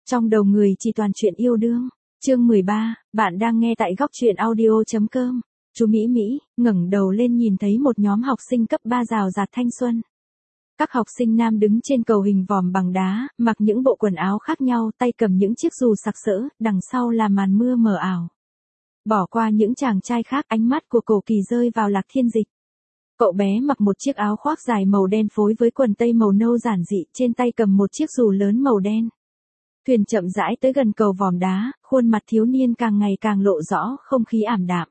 Trong đầu người chỉ toàn chuyện yêu đương. Chương 13, bạn đang nghe tại góc truyện audio.com. Chú Mỹ Mỹ ngẩng đầu lên nhìn thấy một nhóm học sinh cấp 3 rào rạt thanh xuân. Các học sinh nam đứng trên cầu hình vòm bằng đá, mặc những bộ quần áo khác nhau, tay cầm những chiếc dù sặc sỡ, đằng sau là màn mưa mờ ảo. Bỏ qua những chàng trai khác, ánh mắt của Cổ Kỳ rơi vào Lạc Thiên Dịch. Cậu bé mặc một chiếc áo khoác dài màu đen phối với quần tây màu nâu giản dị, trên tay cầm một chiếc dù lớn màu đen. Thuyền chậm rãi tới gần cầu vòm đá, khuôn mặt thiếu niên càng ngày càng lộ rõ, không khí ảm đạm.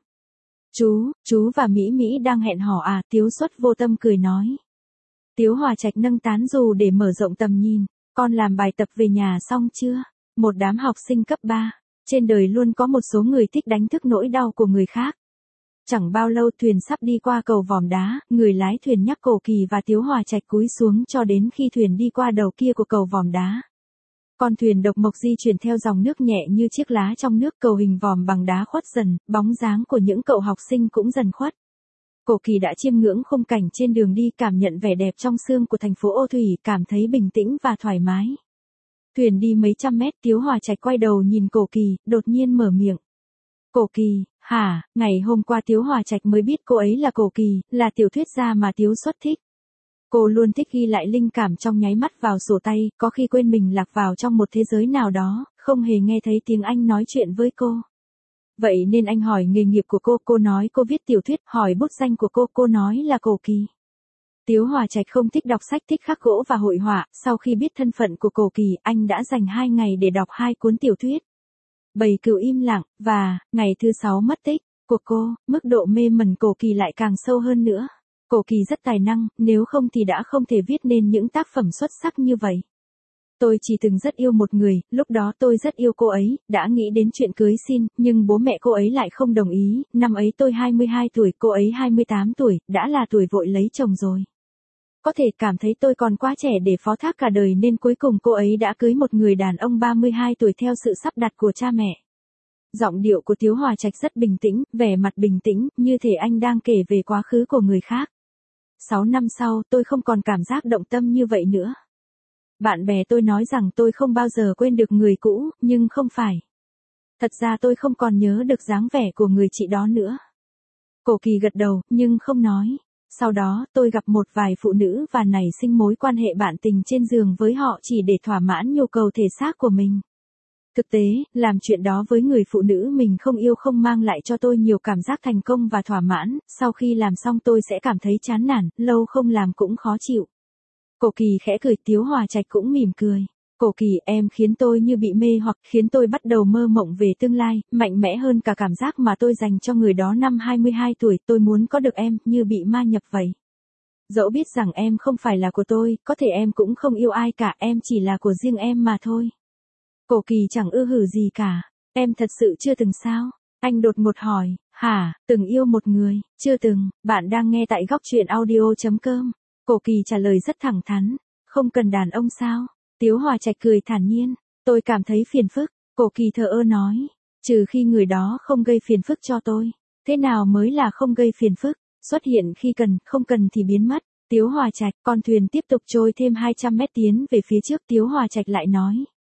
Chú và Mỹ Mỹ đang hẹn hò à? Tiếu Xuất vô tâm cười nói. Tiếu Hòa Trạch nâng tán dù để mở rộng tầm nhìn. Con làm bài tập về nhà xong chưa? Một đám học sinh cấp 3. Trên đời luôn có một số người thích đánh thức nỗi đau của người khác. Chẳng bao lâu thuyền sắp đi qua cầu vòm đá, người lái thuyền nhắc Cổ Kỳ và Tiếu Hòa Trạch cúi xuống cho đến khi thuyền đi qua đầu kia của cầu vòm đá. Con thuyền độc mộc di chuyển theo dòng nước nhẹ như chiếc lá trong nước, cầu hình vòm bằng đá khuất dần, bóng dáng của những cậu học sinh cũng dần khuất. Cổ Kỳ đã chiêm ngưỡng khung cảnh trên đường đi, cảm nhận vẻ đẹp trong xương của thành phố Ô Thủy, cảm thấy bình tĩnh và thoải mái. Thuyền đi mấy trăm mét, Tiếu Hòa Trạch quay đầu nhìn Cổ Kỳ, đột nhiên mở miệng. Cổ Kỳ, hả? Ngày hôm qua Tiếu Hòa Trạch mới biết cô ấy là Cổ Kỳ, là tiểu thuyết gia mà Tiếu Xuất thích. Cô luôn thích ghi lại linh cảm trong nháy mắt vào sổ tay, có khi quên mình lạc vào trong một thế giới nào đó, không hề nghe thấy tiếng anh nói chuyện với cô. Vậy nên anh hỏi nghề nghiệp của cô nói cô viết tiểu thuyết, hỏi bút danh của cô nói là Cổ Kỳ. Tiếu Hòa Trạch không thích đọc sách, thích khắc gỗ và hội họa, sau khi biết thân phận của Cổ Kỳ, anh đã dành 2 ngày để đọc 2 cuốn tiểu thuyết. Bầy cừu im lặng, và, ngày thứ 6 mất tích, của cô, mức độ mê mẩn Cổ Kỳ lại càng sâu hơn nữa. Cổ Kỳ rất tài năng, nếu không thì đã không thể viết nên những tác phẩm xuất sắc như vậy. Tôi chỉ từng rất yêu một người, lúc đó tôi rất yêu cô ấy, đã nghĩ đến chuyện cưới xin, nhưng bố mẹ cô ấy lại không đồng ý, năm ấy tôi 22 tuổi, cô ấy 28 tuổi, đã là tuổi vội lấy chồng rồi. Có thể cảm thấy tôi còn quá trẻ để phó thác cả đời nên cuối cùng cô ấy đã cưới một người đàn ông 32 tuổi theo sự sắp đặt của cha mẹ. Giọng điệu của Tiếu Hòa Trạch rất bình tĩnh, vẻ mặt bình tĩnh, như thể anh đang kể về quá khứ của người khác. 6 năm sau, tôi không còn cảm giác động tâm như vậy nữa. Bạn bè tôi nói rằng tôi không bao giờ quên được người cũ, nhưng không phải. Thật ra tôi không còn nhớ được dáng vẻ của người chị đó nữa. Cổ Kỳ gật đầu, nhưng không nói. Sau đó, tôi gặp một vài phụ nữ và nảy sinh mối quan hệ bạn tình trên giường với họ chỉ để thỏa mãn nhu cầu thể xác của mình. Thực tế, làm chuyện đó với người phụ nữ mình không yêu không mang lại cho tôi nhiều cảm giác thành công và thỏa mãn, sau khi làm xong tôi sẽ cảm thấy chán nản, lâu không làm cũng khó chịu. Cổ Kỳ khẽ cười, Tiếu Hòa Trạch cũng mỉm cười. Cổ Kỳ, em khiến tôi như bị mê hoặc khiến tôi bắt đầu mơ mộng về tương lai, mạnh mẽ hơn cả cảm giác mà tôi dành cho người đó năm 22 tuổi, tôi muốn có được em, như bị ma nhập vậy. Dẫu biết rằng em không phải là của tôi, có thể em cũng không yêu ai cả, em chỉ là của riêng em mà thôi. Cổ Kỳ chẳng ư hử gì cả. Em thật sự chưa từng sao? Anh đột ngột hỏi. Hả, từng yêu một người? Chưa từng. Bạn đang nghe tại góc truyện audio.com. Cổ Kỳ trả lời rất thẳng thắn. Không cần đàn ông sao? Tiếu Hòa Trạch cười thản nhiên. Tôi cảm thấy phiền phức. Cổ Kỳ thờ ơ nói. Trừ khi người đó không gây phiền phức cho tôi. Thế nào mới là không gây phiền phức? Xuất hiện khi cần, không cần thì biến mất. Tiếu Hòa Trạch, con thuyền tiếp tục trôi thêm 200 mét tiến về phía trước. Tiếu Hòa Trạch lại nói.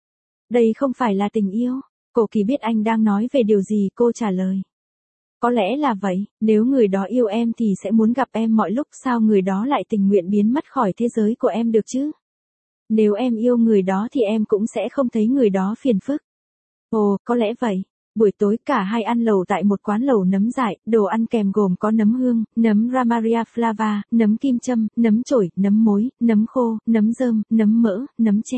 Đây không phải là tình yêu. Cổ Kỳ biết anh đang nói về điều gì, cô trả lời. Có lẽ là vậy, nếu người đó yêu em thì sẽ muốn gặp em mọi lúc, sao người đó lại tình nguyện biến mất khỏi thế giới của em được chứ? Nếu em yêu người đó thì em cũng sẽ không thấy người đó phiền phức. Ồ, có lẽ vậy. Buổi tối cả hai ăn lẩu tại một quán lẩu nấm dại, đồ ăn kèm gồm có nấm hương, nấm Ramaria flava, nấm kim châm, nấm chổi, nấm mối, nấm khô, nấm rơm, nấm mỡ, nấm tre.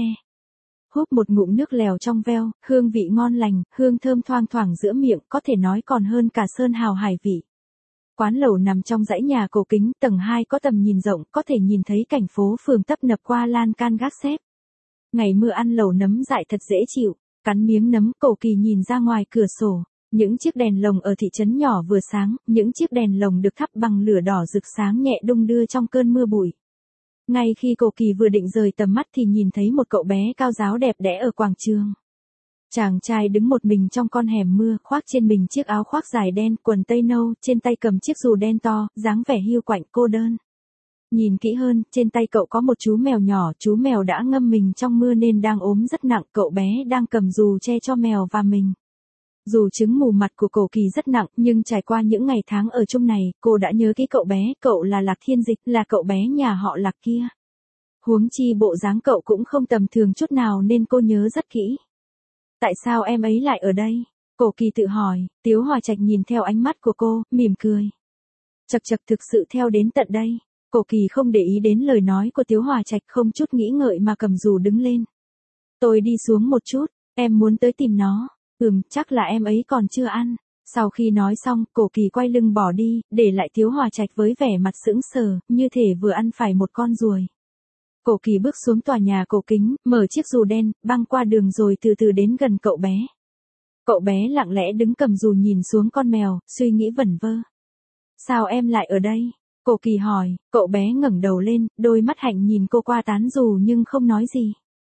Húp một ngụm nước lèo trong veo, hương vị ngon lành, hương thơm thoang thoảng giữa miệng, có thể nói còn hơn cả sơn hào hải vị. Quán lẩu nằm trong dãy nhà cổ kính, tầng 2 có tầm nhìn rộng, có thể nhìn thấy cảnh phố phường tấp nập qua lan can gác xếp. Ngày mưa ăn lẩu nấm dại thật dễ chịu, cắn miếng nấm, Cổ Kỳ nhìn ra ngoài cửa sổ. Những chiếc đèn lồng ở thị trấn nhỏ vừa sáng, những chiếc đèn lồng được thắp bằng lửa đỏ rực sáng nhẹ đung đưa trong cơn mưa bụi. Ngay khi Cổ Kỳ vừa định rời tầm mắt thì nhìn thấy một cậu bé cao ráo đẹp đẽ ở quảng trường. Chàng trai đứng một mình trong con hẻm mưa, khoác trên mình chiếc áo khoác dài đen, quần tây nâu, trên tay cầm chiếc dù đen to, dáng vẻ hiu quạnh cô đơn. Nhìn kỹ hơn, trên tay cậu có một chú mèo nhỏ, chú mèo đã ngâm mình trong mưa nên đang ốm rất nặng, cậu bé đang cầm dù che cho mèo và mình. Dù chứng mù mặt của Cổ Kỳ rất nặng, nhưng trải qua những ngày tháng ở chung này, cô đã nhớ kỹ cậu bé, cậu là Lạc Thiên Dịch, là cậu bé nhà họ Lạc kia. Huống chi bộ dáng cậu cũng không tầm thường chút nào nên cô nhớ rất kỹ. Tại sao em ấy lại ở đây? Cổ Kỳ tự hỏi, Tiếu Hòa Trạch nhìn theo ánh mắt của cô, mỉm cười. Chật chật, thực sự theo đến tận đây. Cổ Kỳ không để ý đến lời nói của Tiếu Hòa Trạch, không chút nghĩ ngợi mà cầm dù đứng lên. Tôi đi xuống một chút, em muốn tới tìm nó. Chắc là em ấy còn chưa ăn. Sau khi nói xong, Cổ Kỳ quay lưng bỏ đi, để lại Tiếu Hòa Trạch với vẻ mặt sững sờ, như thể vừa ăn phải một con ruồi. Cổ Kỳ bước xuống tòa nhà cổ kính, mở chiếc dù đen, băng qua đường rồi từ từ đến gần cậu bé. Cậu bé lặng lẽ đứng cầm dù nhìn xuống con mèo, suy nghĩ vẩn vơ. Sao em lại ở đây? Cổ Kỳ hỏi, cậu bé ngẩng đầu lên, đôi mắt hạnh nhìn cô qua tán dù nhưng không nói gì.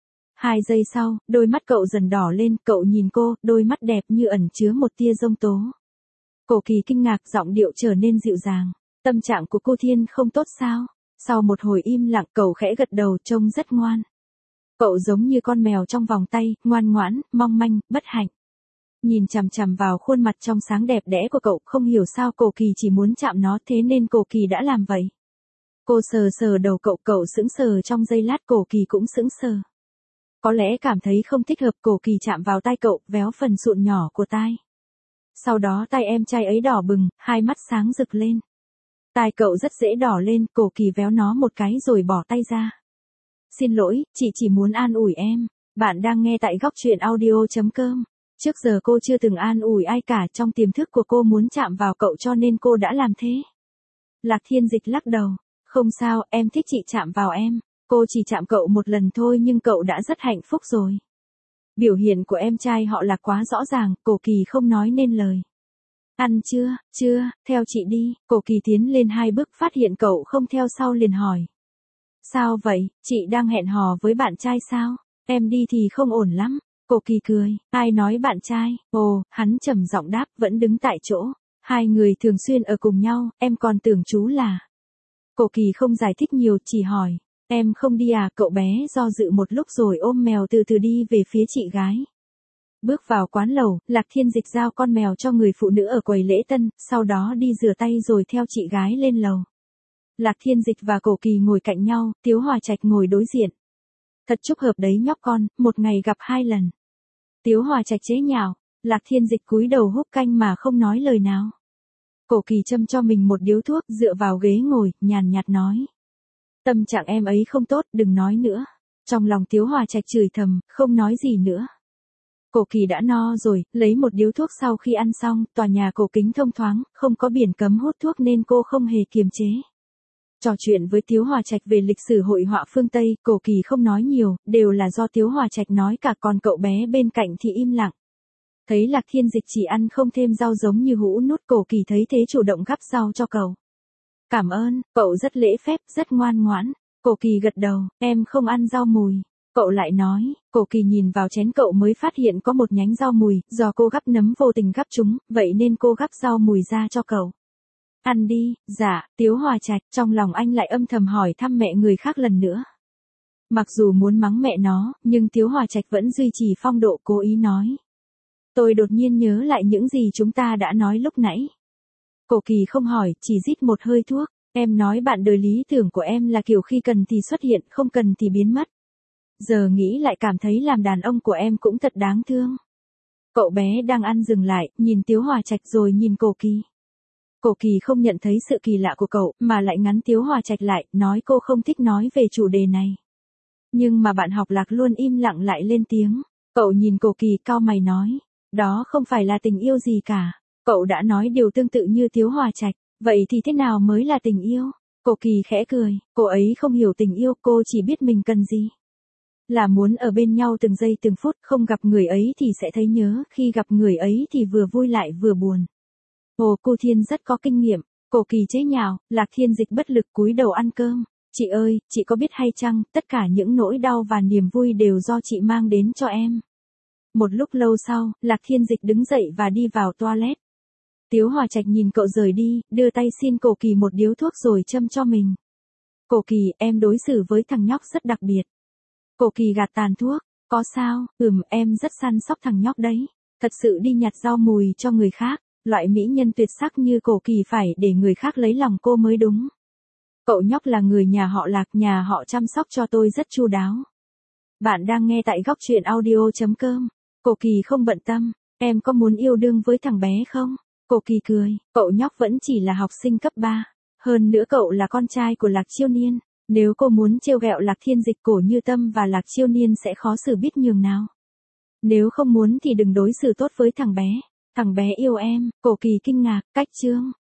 2 giây sau, đôi mắt cậu dần đỏ lên, cậu nhìn cô, đôi mắt đẹp như ẩn chứa một tia giông tố. Cổ Kỳ kinh ngạc, giọng điệu trở nên dịu dàng. Tâm trạng của cô Thiên không tốt sao? Sau một hồi im lặng, cậu khẽ gật đầu, trông rất ngoan. Cậu giống như con mèo trong vòng tay, ngoan ngoãn, mong manh, bất hạnh. Nhìn chằm chằm vào khuôn mặt trong sáng đẹp đẽ của cậu, không hiểu sao Cổ Kỳ chỉ muốn chạm nó, thế nên Cổ Kỳ đã làm vậy. Cô sờ sờ đầu cậu, cậu sững sờ trong giây lát, Cổ Kỳ cũng sững sờ. Có lẽ cảm thấy không thích hợp, Cổ Kỳ chạm vào tai cậu, véo phần sụn nhỏ của tai. Sau đó tay em trai ấy đỏ bừng, hai mắt sáng rực lên. Tai cậu rất dễ đỏ lên, Cổ Kỳ véo nó một cái rồi bỏ tay ra. Xin lỗi, chị chỉ muốn an ủi em. Bạn đang nghe tại góc truyện audio.com. Trước giờ cô chưa từng an ủi ai cả, trong tiềm thức của cô muốn chạm vào cậu cho nên cô đã làm thế. Lạc Thiên Dịch lắc đầu. Không sao, em thích chị chạm vào em. Cô chỉ chạm cậu một lần thôi nhưng cậu đã rất hạnh phúc rồi. Biểu hiện của em trai họ là quá rõ ràng, Cổ Kỳ không nói nên lời. Ăn chưa? Chưa, theo chị đi. Cổ Kỳ tiến lên 2 bước, phát hiện cậu không theo sau liền hỏi. Sao vậy, chị đang hẹn hò với bạn trai sao? Em đi thì không ổn lắm. Cổ Kỳ cười, ai nói bạn trai? Ồ, hắn trầm giọng đáp, vẫn đứng tại chỗ. Hai người thường xuyên ở cùng nhau, em còn tưởng chú là. Cổ Kỳ không giải thích nhiều, chỉ hỏi. Em không đi à? Cậu bé do dự một lúc rồi ôm mèo từ từ đi về phía chị gái. Bước vào quán lẩu, Lạc Thiên Dịch giao con mèo cho người phụ nữ ở quầy lễ tân, sau đó đi rửa tay rồi theo chị gái lên lầu. Lạc Thiên Dịch và Cổ Kỳ ngồi cạnh nhau, Tiếu Hòa Trạch ngồi đối diện. Thật chúc hợp đấy nhóc con, một ngày gặp 2 lần. Tiếu Hòa Trạch chế nhạo, Lạc Thiên Dịch cúi đầu húp canh mà không nói lời nào. Cổ Kỳ châm cho mình một điếu thuốc, dựa vào ghế ngồi, nhàn nhạt nói. Tâm trạng em ấy không tốt, đừng nói nữa. Trong lòng Tiếu Hòa Trạch chửi thầm, không nói gì nữa. Cổ Kỳ đã no rồi, lấy một điếu thuốc sau khi ăn xong, tòa nhà cổ kính thông thoáng, không có biển cấm hút thuốc nên cô không hề kiềm chế. Trò chuyện với Tiếu Hòa Trạch về lịch sử hội họa phương Tây, Cổ Kỳ không nói nhiều, đều là do Tiếu Hòa Trạch nói cả, còn cậu bé bên cạnh thì im lặng. Thấy Lạc Thiên Dịch chỉ ăn không thêm rau giống như hũ nút, Cổ Kỳ thấy thế chủ động gắp rau cho cậu. Cảm ơn, cậu rất lễ phép, rất ngoan ngoãn. Cổ Kỳ gật đầu, em không ăn rau mùi. Cậu lại nói, Cổ Kỳ nhìn vào chén cậu mới phát hiện có một nhánh rau mùi, do cô gắp nấm vô tình gắp chúng, vậy nên cô gắp rau mùi ra cho cậu. Ăn đi, dạ, Tiếu Hòa Trạch, trong lòng anh lại âm thầm hỏi thăm mẹ người khác lần nữa. Mặc dù muốn mắng mẹ nó, nhưng Tiếu Hòa Trạch vẫn duy trì phong độ, cố ý nói. Tôi đột nhiên nhớ lại những gì chúng ta đã nói lúc nãy. Cổ Kỳ không hỏi, chỉ rít một hơi thuốc. Em nói bạn đời lý tưởng của em là kiểu khi cần thì xuất hiện, không cần thì biến mất. Giờ nghĩ lại cảm thấy làm đàn ông của em cũng thật đáng thương. Cậu bé đang ăn dừng lại, nhìn Tiếu Hòa Trạch rồi nhìn Cổ Kỳ. Cổ Kỳ không nhận thấy sự kỳ lạ của cậu, mà lại ngắn Tiếu Hòa Trạch lại, nói cô không thích nói về chủ đề này. Nhưng mà bạn học Lạc luôn im lặng lại lên tiếng. Cậu nhìn Cổ Kỳ cau mày nói, đó không phải là tình yêu gì cả. Cậu đã nói điều tương tự như Tiếu Hòa Trạch, vậy thì thế nào mới là tình yêu? Cổ Kỳ khẽ cười, cô ấy không hiểu tình yêu, cô chỉ biết mình cần gì. Là muốn ở bên nhau từng giây từng phút, không gặp người ấy thì sẽ thấy nhớ, khi gặp người ấy thì vừa vui lại vừa buồn. Ồ, cô Thiên rất có kinh nghiệm. Cổ Kỳ chế nhạo, Lạc Thiên Dịch bất lực cúi đầu ăn cơm. Chị ơi, chị có biết hay chăng, tất cả những nỗi đau và niềm vui đều do chị mang đến cho em. Một lúc lâu sau, Lạc Thiên Dịch đứng dậy và đi vào toilet. Tiếu Hòa Trạch nhìn cậu rời đi, đưa tay xin Cổ Kỳ một điếu thuốc rồi châm cho mình. Cổ Kỳ, em đối xử với thằng nhóc rất đặc biệt. Cổ Kỳ gạt tàn thuốc, có sao, em rất săn sóc thằng nhóc đấy. Thật sự đi nhặt rau mùi cho người khác, loại mỹ nhân tuyệt sắc như Cổ Kỳ phải để người khác lấy lòng cô mới đúng. Cậu nhóc là người nhà họ Lạc, nhà họ chăm sóc cho tôi rất chu đáo. Bạn đang nghe tại góc truyện audio.com. Cổ Kỳ không bận tâm, em có muốn yêu đương với thằng bé không? Cổ Kỳ cười, cậu nhóc vẫn chỉ là học sinh cấp 3. Hơn nữa cậu là con trai của Lạc Chiêu Niên. Nếu cô muốn trêu ghẹo Lạc Thiên Dịch, Cổ Như Tâm và Lạc Chiêu Niên sẽ khó xử biết nhường nào. Nếu không muốn thì đừng đối xử tốt với thằng bé. Thằng bé yêu em. Cổ Kỳ kinh ngạc, cách chương.